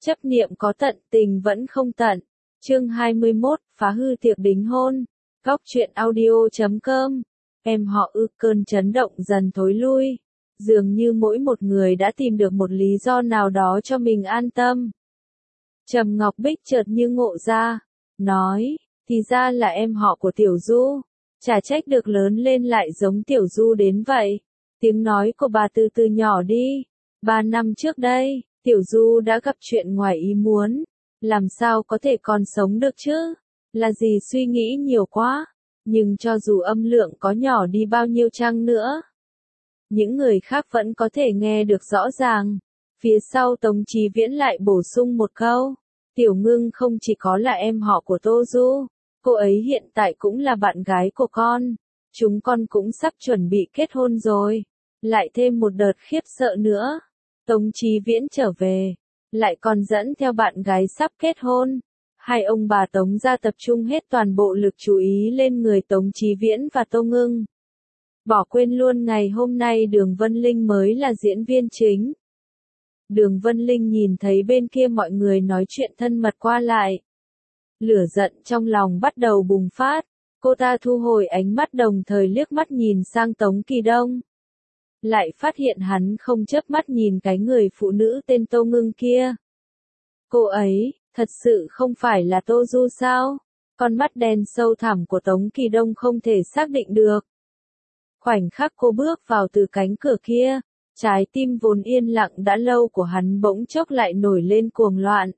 Chấp niệm có tận, tình vẫn không tận. Chương 21, phá hư tiệc đính hôn. Góc truyện audio.com. Em họ cơn chấn động dần thối lui. Dường như mỗi một người đã tìm được một lý do nào đó cho mình an tâm. Trầm Ngọc Bích chợt như ngộ ra, nói, thì ra là em họ của Tiểu Du. Chả trách được lớn lên lại giống Tiểu Du đến vậy. Tiếng nói của bà từ từ nhỏ đi. 3 năm trước đây, Tiểu Du đã gặp chuyện ngoài ý muốn. Làm sao có thể còn sống được chứ? Là gì suy nghĩ nhiều quá. Nhưng cho dù âm lượng có nhỏ đi bao nhiêu chăng nữa, những người khác vẫn có thể nghe được rõ ràng. Phía sau Tống Chí Viễn lại bổ sung một câu. Tiểu Ngưng không chỉ có là em họ của Tô Du, cô ấy hiện tại cũng là bạn gái của con. Chúng con cũng sắp chuẩn bị kết hôn rồi. Lại thêm một đợt khiếp sợ nữa. Tống Chí Viễn trở về, lại còn dẫn theo bạn gái sắp kết hôn. Hai ông bà Tống gia tập trung hết toàn bộ lực chú ý lên người Tống Chí Viễn và Tô Ngưng. Bỏ quên luôn ngày hôm nay Đường Vân Linh mới là diễn viên chính. Đường Vân Linh nhìn thấy bên kia mọi người nói chuyện thân mật qua lại. Lửa giận trong lòng bắt đầu bùng phát. Cô ta thu hồi ánh mắt đồng thời liếc mắt nhìn sang Tống Kỳ Đông. Lại phát hiện hắn không chớp mắt nhìn cái người phụ nữ tên Tô Ngưng kia. Cô ấy, thật sự không phải là Tô Du sao? Con mắt đen sâu thẳm của Tống Kỳ Đông không thể xác định được. Khoảnh khắc cô bước vào từ cánh cửa kia, trái tim vốn yên lặng đã lâu của hắn bỗng chốc lại nổi lên cuồng loạn.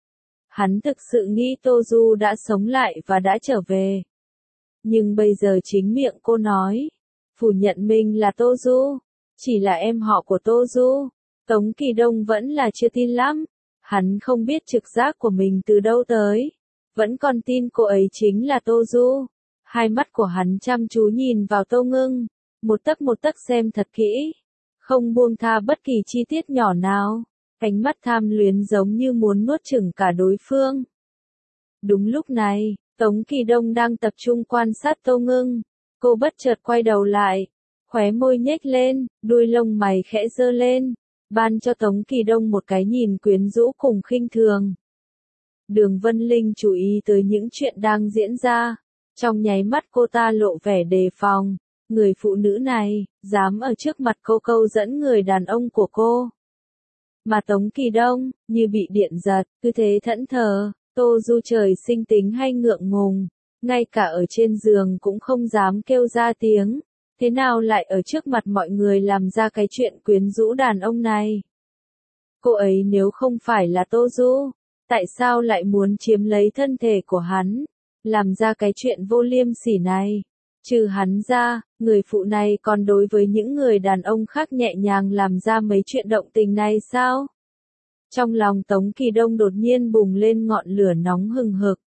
Hắn thực sự nghĩ Tô Du đã sống lại và đã trở về. Nhưng bây giờ chính miệng cô nói, phủ nhận mình là Tô Du, chỉ là em họ của Tô Du. Tống Kỳ Đông vẫn là chưa tin lắm. Hắn không biết trực giác của mình từ đâu tới. Vẫn còn tin cô ấy chính là Tô Du. Hai mắt của hắn chăm chú nhìn vào Tô Ngưng. Một tấc xem thật kỹ. Không buông tha bất kỳ chi tiết nhỏ nào. Ánh mắt tham luyến giống như muốn nuốt chửng cả đối phương. Đúng lúc này, Tống Kỳ Đông đang tập trung quan sát Tô Ngưng. Cô bất chợt quay đầu lại. Khóe môi nhếch lên, đuôi lông mày khẽ giơ lên. Ban cho Tống Kỳ Đông một cái nhìn quyến rũ cùng khinh thường. Đường Vân Linh chú ý tới những chuyện đang diễn ra. Trong nháy mắt cô ta lộ vẻ đề phòng. Người phụ nữ này, dám ở trước mặt cô câu dẫn người đàn ông của cô. Mà Tống Kỳ Đông, như bị điện giật, cứ thế thẫn thờ, Tô Du trời sinh tính hay ngượng ngùng. Ngay cả ở trên giường cũng không dám kêu ra tiếng. Thế nào lại ở trước mặt mọi người làm ra cái chuyện quyến rũ đàn ông này? Cô ấy nếu không phải là Tô Du, tại sao lại muốn chiếm lấy thân thể của hắn? Làm ra cái chuyện vô liêm sỉ này. Trừ hắn ra, người phụ này còn đối với những người đàn ông khác nhẹ nhàng làm ra mấy chuyện động tình này sao? Trong lòng Tống Kỳ Đông đột nhiên bùng lên ngọn lửa nóng hừng hực.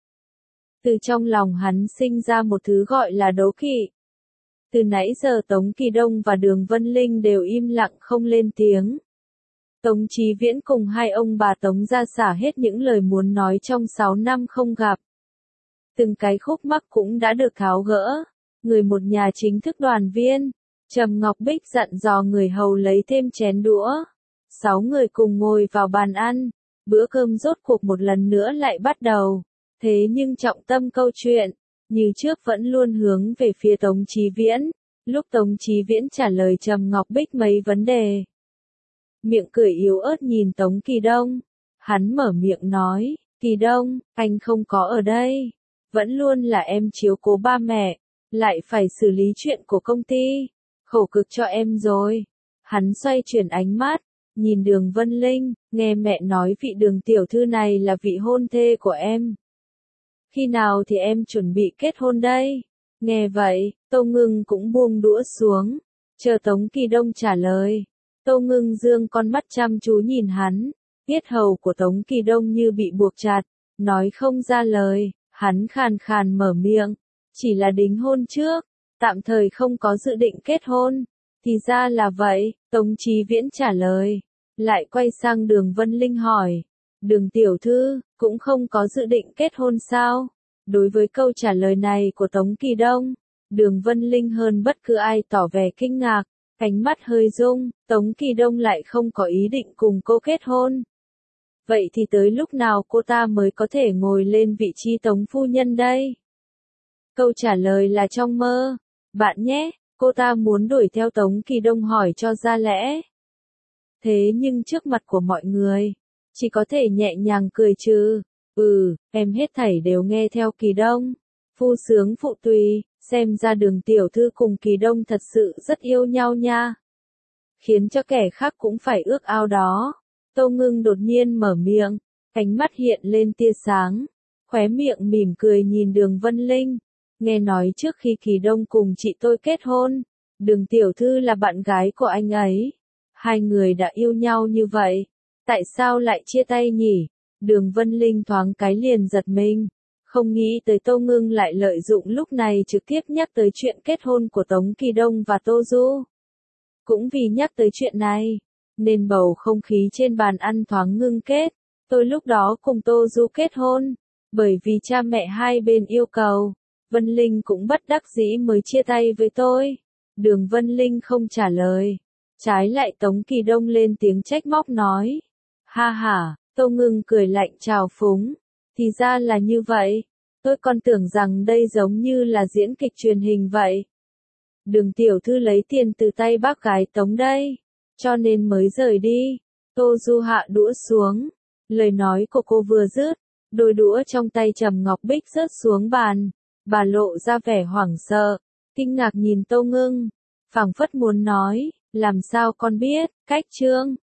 Từ trong lòng hắn sinh ra một thứ gọi là đố kỵ. Từ nãy giờ Tống Kỳ Đông và Đường Vân Linh đều im lặng không lên tiếng. Tống Chí Viễn cùng hai ông bà Tống ra xả hết những lời muốn nói trong 6 năm không gặp. Từng cái khúc mắc cũng đã được tháo gỡ. Người một nhà chính thức đoàn viên. Trầm Ngọc Bích dặn dò người hầu lấy thêm chén đũa. 6 người cùng ngồi vào bàn ăn. Bữa cơm rốt cuộc một lần nữa lại bắt đầu. Thế nhưng trọng tâm câu chuyện, như trước vẫn luôn hướng về phía Tống Chí Viễn. Lúc Tống Chí Viễn trả lời Trầm Ngọc Bích mấy vấn đề. Miệng cười yếu ớt nhìn Tống Kỳ Đông. Hắn mở miệng nói, Kỳ Đông, anh không có ở đây. Vẫn luôn là em chiếu cố ba mẹ. Lại phải xử lý chuyện của công ty. Khổ cực cho em rồi. Hắn xoay chuyển ánh mắt. Nhìn Đường Vân Linh, nghe mẹ nói vị Đường tiểu thư này là vị hôn thê của em. Khi nào thì em chuẩn bị kết hôn đây? Nghe vậy, Tô Ngưng cũng buông đũa xuống. Chờ Tống Kỳ Đông trả lời. Tô Ngưng dương con mắt chăm chú nhìn hắn. Yết hầu của Tống Kỳ Đông như bị buộc chặt. Nói không ra lời, hắn khàn khàn mở miệng. Chỉ là đính hôn trước, tạm thời không có dự định kết hôn. Thì ra là vậy, Tống Chí Viễn trả lời. Lại quay sang Đường Vân Linh hỏi. Đường tiểu thư, cũng không có dự định kết hôn sao? Đối với câu trả lời này của Tống Kỳ Đông, Đường Vân Linh hơn bất cứ ai tỏ vẻ kinh ngạc, ánh mắt hơi rung, Tống Kỳ Đông lại không có ý định cùng cô kết hôn. Vậy thì tới lúc nào cô ta mới có thể ngồi lên vị trí Tống phu nhân đây? Câu trả lời là trong mơ. Bạn nhé, cô ta muốn đuổi theo Tống Kỳ Đông hỏi cho ra lẽ. Thế nhưng trước mặt của mọi người, chỉ có thể nhẹ nhàng cười trừ. Em hết thảy đều nghe theo Kỳ Đông. Phu sướng phụ tùy, xem ra Đường tiểu thư cùng Kỳ Đông thật sự rất yêu nhau nha. Khiến cho kẻ khác cũng phải ước ao đó. Tô Ngưng đột nhiên mở miệng, ánh mắt hiện lên tia sáng, khóe miệng mỉm cười nhìn Đường Vân Linh. Nghe nói trước khi Kỳ Đông cùng chị tôi kết hôn, Đường tiểu thư là bạn gái của anh ấy. Hai người đã yêu nhau như vậy, tại sao lại chia tay nhỉ? Đường Vân Linh thoáng cái liền giật mình, không nghĩ tới Tô Ngưng lại lợi dụng lúc này trực tiếp nhắc tới chuyện kết hôn của Tống Kỳ Đông và Tô Du. Cũng vì nhắc tới chuyện này, nên bầu không khí trên bàn ăn thoáng ngưng kết. Tôi lúc đó cùng Tô Du kết hôn, bởi vì cha mẹ hai bên yêu cầu, Vân Linh cũng bất đắc dĩ mới chia tay với tôi. Đường Vân Linh không trả lời, trái lại Tống Kỳ Đông lên tiếng trách móc nói. Ha ha, Tô Ngưng cười lạnh trào phúng, thì ra là như vậy, tôi còn tưởng rằng đây giống như là diễn kịch truyền hình vậy. Đường tiểu thư lấy tiền từ tay bác gái Tống đây, cho nên mới rời đi. Tô Du hạ đũa xuống, lời nói của cô vừa dứt, đôi đũa trong tay Trầm Ngọc Bích rớt xuống bàn, bà lộ ra vẻ hoảng sợ, kinh ngạc nhìn Tô Ngưng, phảng phất muốn nói, làm sao con biết, cách Trương